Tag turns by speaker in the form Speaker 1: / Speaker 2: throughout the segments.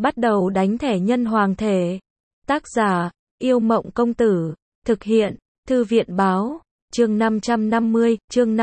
Speaker 1: Bắt đầu đánh thẻ nhân hoàng thể. Tác giả, Yêu Mộng Công Tử. Thực hiện, Thư viện Báo. Chương 550,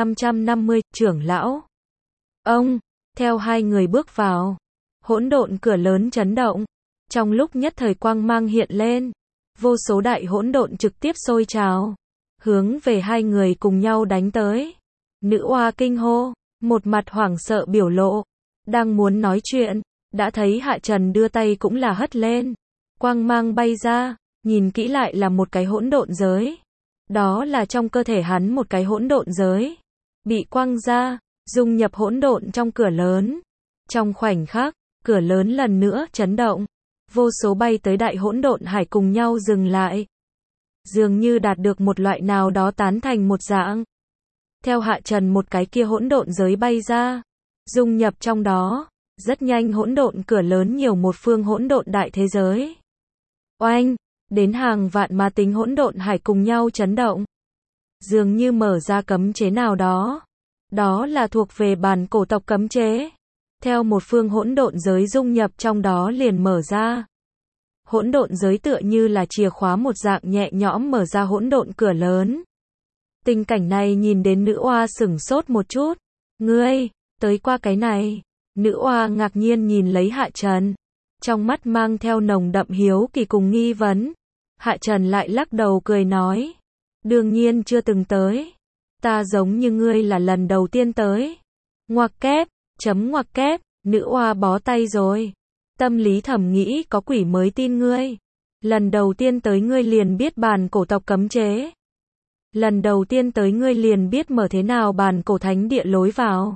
Speaker 1: trưởng lão. Ông, theo hai người bước vào. Hỗn độn cửa lớn chấn động. Trong lúc nhất thời quang mang hiện lên. Vô số đại hỗn độn trực tiếp sôi trào. Hướng về hai người cùng nhau đánh tới. Nữ oa kinh hô, một mặt hoảng sợ biểu lộ. Đang muốn nói chuyện, đã thấy Hạ Trần đưa tay cũng là hất lên. Quang mang bay ra, nhìn kỹ lại là một cái hỗn độn giới. Đó là trong cơ thể hắn một cái hỗn độn giới. Bị quăng ra, dung nhập hỗn độn trong cửa lớn. Trong khoảnh khắc, cửa lớn lần nữa chấn động. Vô số bay tới đại hỗn độn hải cùng nhau dừng lại. Dường như đạt được một loại nào đó tán thành một dạng. Theo Hạ Trần một cái kia hỗn độn giới bay ra, dung nhập trong đó, rất nhanh hỗn độn cửa lớn nhiều một phương hỗn độn đại thế giới. Oanh, đến hàng vạn ma tính hỗn độn hải cùng nhau chấn động. Dường như mở ra cấm chế nào đó. Đó là thuộc về bản cổ tộc cấm chế. Theo một phương hỗn độn giới dung nhập trong đó liền mở ra. Hỗn độn giới tựa như là chìa khóa một dạng nhẹ nhõm mở ra hỗn độn cửa lớn. Tình cảnh này nhìn đến nữ oa sửng sốt một chút. Ngươi, tới qua cái này. Nữ oa ngạc nhiên nhìn lấy Hạ Trần. Trong mắt mang theo nồng đậm hiếu kỳ cùng nghi vấn. Hạ Trần lại lắc đầu cười nói. Đương nhiên chưa từng tới. Ta giống như ngươi là lần đầu tiên tới. Ngoặc kép, ngoặc kép, nữ oa bó tay rồi. Tâm lý thầm nghĩ có quỷ mới tin ngươi. Lần đầu tiên tới ngươi liền biết bản cổ tộc cấm chế. Lần đầu tiên tới ngươi liền biết mở thế nào bản cổ thánh địa lối vào.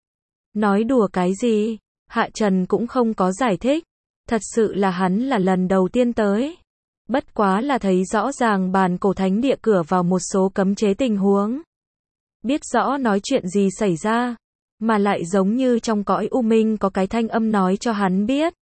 Speaker 1: Nói đùa cái gì? Hạ Trần cũng không có giải thích. Thật sự là hắn là lần đầu tiên tới. Bất quá là thấy rõ ràng bản cổ thánh địa cửa vào một số cấm chế tình huống. Biết rõ nói chuyện gì xảy ra. Mà lại giống như trong cõi u minh có cái thanh âm nói cho hắn biết.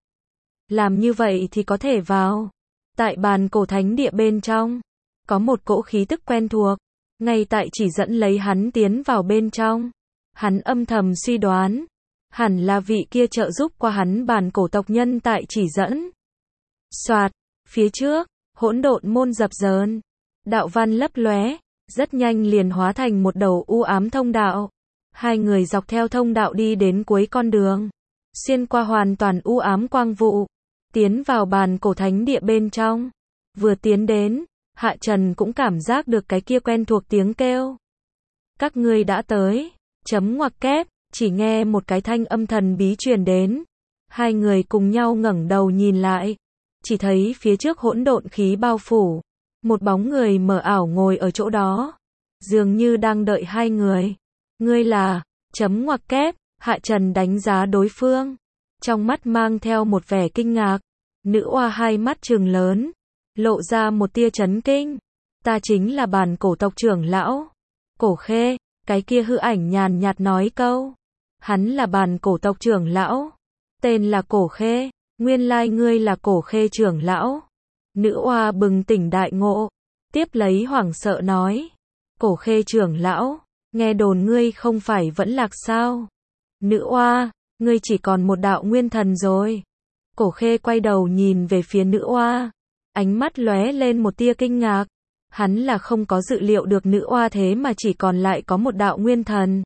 Speaker 1: Làm như vậy thì có thể vào. Tại bản cổ thánh địa bên trong. Có một cỗ khí tức quen thuộc. Ngay tại chỉ dẫn lấy hắn tiến vào bên trong. Hắn âm thầm suy đoán. Hẳn là vị kia trợ giúp qua hắn bản cổ tộc nhân tại chỉ dẫn. Soạt, phía trước, hỗn độn môn dập dờn. Đạo văn lấp lóe, rất nhanh liền hóa thành một đầu u ám thông đạo. Hai người dọc theo thông đạo đi đến cuối con đường. Xuyên qua hoàn toàn u ám quang vụ. Tiến vào bản cổ thánh địa bên trong. Vừa tiến đến, Hạ Trần cũng cảm giác được cái kia quen thuộc tiếng kêu. Các ngươi đã tới. Ngoặc kép, chỉ nghe một cái thanh âm thần bí truyền đến. Hai người cùng nhau ngẩng đầu nhìn lại. Chỉ thấy phía trước hỗn độn khí bao phủ. Một bóng người mờ ảo ngồi ở chỗ đó. Dường như đang đợi hai người. Ngươi là, ngoặc kép, Hạ Trần đánh giá đối phương. Trong mắt mang theo một vẻ kinh ngạc. Nữ oa hai mắt trừng lớn. Lộ ra một tia chấn kinh. Ta chính là bản cổ tộc trưởng lão. Cổ Khê, cái kia hư ảnh nhàn nhạt nói câu. Hắn là bản cổ tộc trưởng lão. Tên là Cổ Khê. Nguyên lai ngươi là Cổ Khê trưởng lão. Nữ oa bừng tỉnh đại ngộ. Tiếp lấy hoảng sợ nói. Cổ Khê trưởng lão. Nghe đồn ngươi không phải vẫn lạc sao? Nữ oa, ngươi chỉ còn một đạo nguyên thần rồi. Cổ Khê quay đầu nhìn về phía nữ oa. Ánh mắt lóe lên một tia kinh ngạc. Hắn là không có dự liệu được nữ oa thế mà chỉ còn lại có một đạo nguyên thần.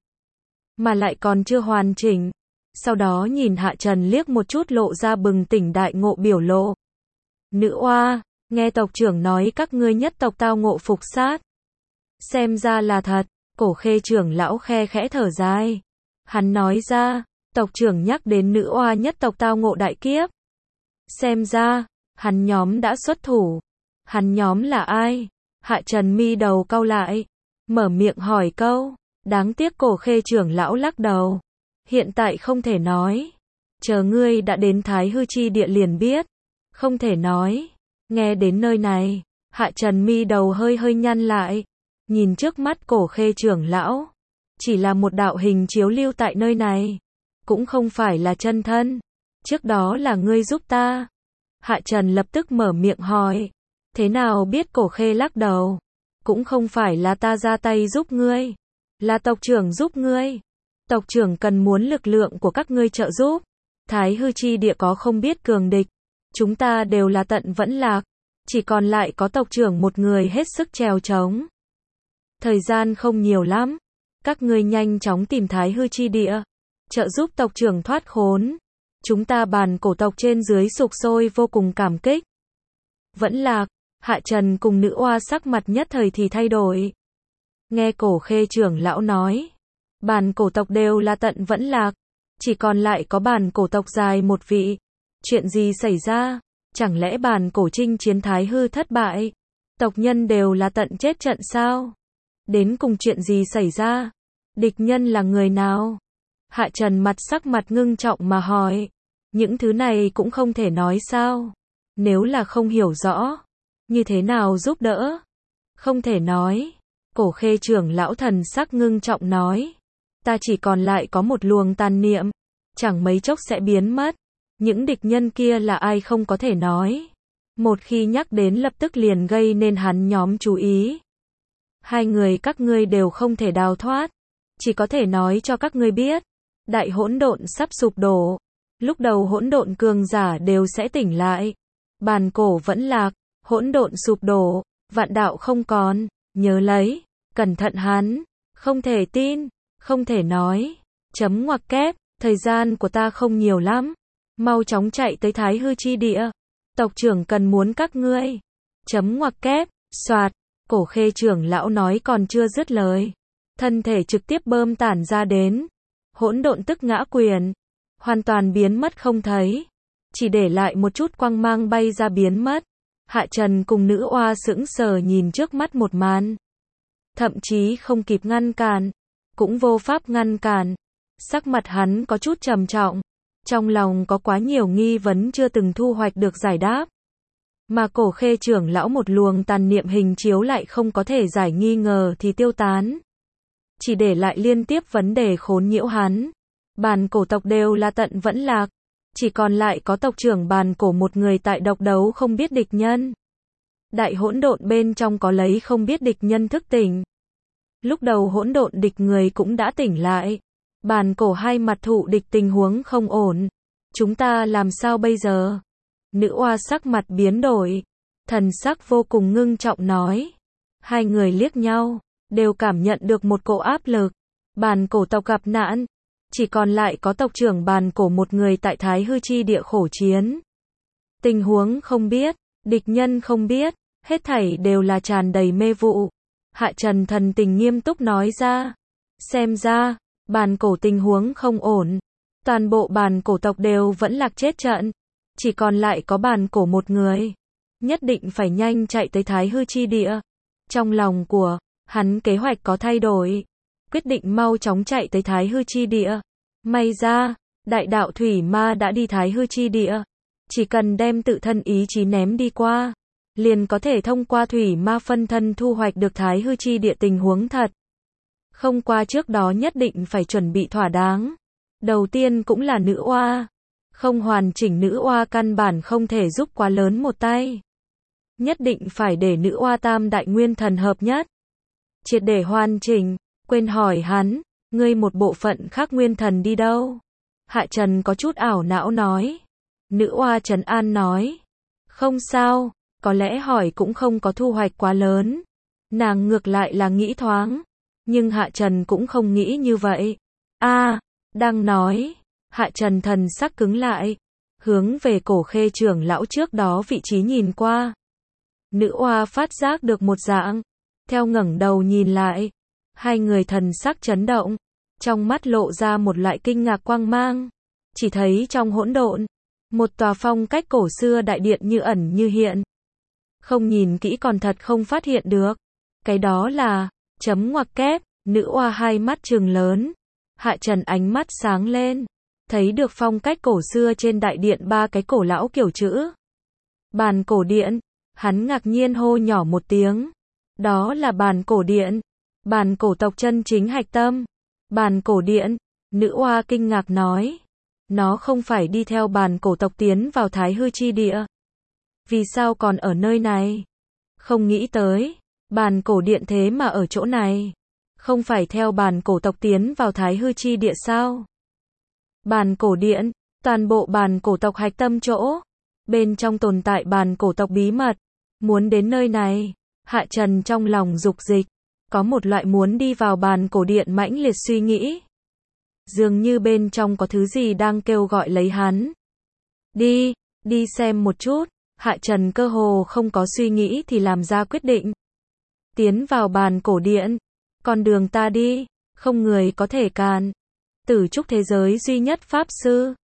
Speaker 1: Mà lại còn chưa hoàn chỉnh. Sau đó nhìn Hạ Trần liếc một chút lộ ra bừng tỉnh đại ngộ biểu lộ. Nữ oa, nghe tộc trưởng nói các ngươi nhất tộc tao ngộ phục sát. Xem ra là thật. Cổ Khê trưởng lão khe khẽ thở dài. Hắn nói ra, tộc trưởng nhắc đến nữ oa nhất tộc tao ngộ đại kiếp. Xem ra, hắn nhóm đã xuất thủ. Hắn nhóm là ai? Hạ Trần mi đầu cau lại. Mở miệng hỏi câu. Đáng tiếc Cổ Khê trưởng lão lắc đầu. Hiện tại không thể nói. Chờ ngươi đã đến Thái Hư Chi địa liền biết. Không thể nói. Nghe đến nơi này, Hạ Trần mi đầu hơi hơi nhăn lại. Nhìn trước mắt Cổ Khê trưởng lão. Chỉ là một đạo hình chiếu lưu tại nơi này. Cũng không phải là chân thân. Trước đó là ngươi giúp ta. Hạ Trần lập tức mở miệng hỏi. Thế nào biết? Cổ Khê lắc đầu. Cũng không phải là ta ra tay giúp ngươi. Là tộc trưởng giúp ngươi. Tộc trưởng cần muốn lực lượng của các ngươi trợ giúp. Thái Hư Chi địa có không biết cường địch. chúng ta đều là tận vẫn lạc, chỉ còn lại có tộc trưởng một người hết sức trèo trống. Thời gian không nhiều lắm, các ngươi nhanh chóng tìm Thái Hư chi địa, trợ giúp tộc trưởng thoát khốn. Chúng ta bàn cổ tộc trên dưới sục sôi vô cùng cảm kích. Vẫn lạc, Hạ Trần cùng nữ oa sắc mặt nhất thời thì thay đổi. Nghe Cổ Khê trưởng lão nói, bàn cổ tộc đều là tận vẫn lạc, chỉ còn lại có bàn cổ tộc dài một vị. Chuyện gì xảy ra? Chẳng lẽ bàn cổ chinh chiến Thái Hư thất bại? Tộc nhân đều là tận chết trận sao? Đến cùng chuyện gì xảy ra? Địch nhân là người nào? Hạ Trần sắc mặt ngưng trọng mà hỏi. Những thứ này cũng không thể nói sao? Nếu là không hiểu rõ, như thế nào giúp đỡ? Không thể nói. Cổ Khê trưởng lão thần sắc ngưng trọng nói. Ta chỉ còn lại có một luồng tàn niệm, chẳng mấy chốc sẽ biến mất. Những địch nhân kia là ai không có thể nói. Một khi nhắc đến lập tức liền gây nên hắn nhóm chú ý. Hai người các ngươi đều không thể đào thoát. Chỉ có thể nói cho các ngươi biết. Đại hỗn độn sắp sụp đổ. Lúc đầu hỗn độn cường giả đều sẽ tỉnh lại. Bàn cổ vẫn lạc, hỗn độn sụp đổ, vạn đạo không còn. Nhớ lấy, cẩn thận hắn. Không thể tin, không thể nói. Chấm ngoặc kép, thời gian của ta không nhiều lắm. Mau chóng chạy tới Thái Hư chi địa. Tộc trưởng cần muốn các ngươi. Chấm ngoặc kép, soạt. Cổ Khê trưởng lão nói còn chưa dứt lời. Thân thể trực tiếp bơm tản ra đến. Hỗn độn tức ngã quyền. Hoàn toàn biến mất không thấy. Chỉ để lại một chút quang mang bay ra biến mất. Hạ Trần cùng nữ oa sững sờ nhìn trước mắt một màn. Thậm chí không kịp ngăn cản. Cũng vô pháp ngăn cản. Sắc mặt hắn có chút trầm trọng. Trong lòng có quá nhiều nghi vấn chưa từng thu hoạch được giải đáp. Mà Cổ Khê trưởng lão một luồng tàn niệm hình chiếu lại không có thể giải nghi ngờ thì tiêu tán. Chỉ để lại liên tiếp vấn đề khốn nhiễu hắn. Bàn cổ tộc đều là tận vẫn lạc. Chỉ còn lại có tộc trưởng bàn cổ một người tại độc đấu không biết địch nhân. Đại hỗn độn bên trong có lấy không biết địch nhân thức tỉnh. Lúc đầu hỗn độn địch người cũng đã tỉnh lại. Bàn cổ hai mặt thụ địch tình huống không ổn. Chúng ta làm sao bây giờ? Nữ oa sắc mặt biến đổi. Thần sắc vô cùng ngưng trọng nói. Hai người liếc nhau. Đều cảm nhận được một cỗ áp lực. Bàn cổ tộc gặp nạn. Chỉ còn lại có tộc trưởng bàn cổ một người tại Thái Hư chi địa khổ chiến. Tình huống không biết. Địch nhân không biết. Hết thảy đều là tràn đầy mê vụ. Hạ Trần thần tình nghiêm túc nói ra. Xem ra. Bàn cổ tình huống không ổn. Toàn bộ bàn cổ tộc đều vẫn lạc chết trận. Chỉ còn lại có bàn cổ một người. Nhất định phải nhanh chạy tới Thái Hư chi địa. Trong lòng của hắn kế hoạch có thay đổi. Quyết định mau chóng chạy tới Thái Hư chi địa. May ra, đại đạo thủy ma đã đi Thái Hư chi địa. Chỉ cần đem tự thân ý chí ném đi qua. Liền có thể thông qua thủy ma phân thân thu hoạch được Thái Hư chi địa tình huống thật. Không qua trước đó nhất định phải chuẩn bị thỏa đáng. Đầu tiên cũng là nữ oa. Không hoàn chỉnh nữ oa căn bản không thể giúp quá lớn một tay. Nhất định phải để nữ oa tam đại nguyên thần hợp nhất. Triệt để hoàn chỉnh. Quên hỏi hắn, ngươi một bộ phận khác nguyên thần đi đâu? Hạ Trần có chút ảo não nói. Nữ oa trấn an nói. Không sao, có lẽ hỏi cũng không có thu hoạch quá lớn. Nàng ngược lại là nghĩ thoáng. Nhưng Hạ Trần cũng không nghĩ như vậy. Đang nói. Hạ Trần thần sắc cứng lại. Hướng về Cổ Khê trưởng lão trước đó vị trí nhìn qua. Nữ oa phát giác được một dạng. Theo ngẩng đầu nhìn lại. Hai người thần sắc chấn động. Trong mắt lộ ra một loại kinh ngạc quang mang. Chỉ thấy trong hỗn độn. Một tòa phong cách cổ xưa đại điện như ẩn như hiện. Không nhìn kỹ còn thật không phát hiện được. Cái đó là chấm ngoặc kép. Nữ oa hai mắt trừng lớn. Hạ Trần ánh mắt sáng lên. Thấy được phong cách cổ xưa trên đại điện ba cái cổ lão kiểu chữ. Bàn cổ điện. Hắn ngạc nhiên hô nhỏ một tiếng. Đó là bàn cổ điện. Bàn cổ tộc chân chính hạch tâm. Bàn cổ điện. Nữ oa kinh ngạc nói. Nó không phải đi theo bàn cổ tộc tiến vào Thái Hư chi địa. Vì sao còn ở nơi này? Không nghĩ tới. Bàn cổ điện thế mà ở chỗ này. Không phải theo bàn cổ tộc tiến vào Thái Hư chi địa sao? Bàn cổ điện. Toàn bộ bàn cổ tộc hạch tâm chỗ. Bên trong tồn tại bàn cổ tộc bí mật. Muốn đến nơi này. Hạ Trần trong lòng dục dịch. Có một loại muốn đi vào bàn cổ điện mãnh liệt suy nghĩ. Dường như bên trong có thứ gì đang kêu gọi lấy hắn. Đi xem một chút. Hạ Trần cơ hồ không có suy nghĩ thì làm ra quyết định. Tiến vào bàn cổ điện. Con đường ta đi, không người có thể cản. Tử trúc thế giới duy nhất pháp sư.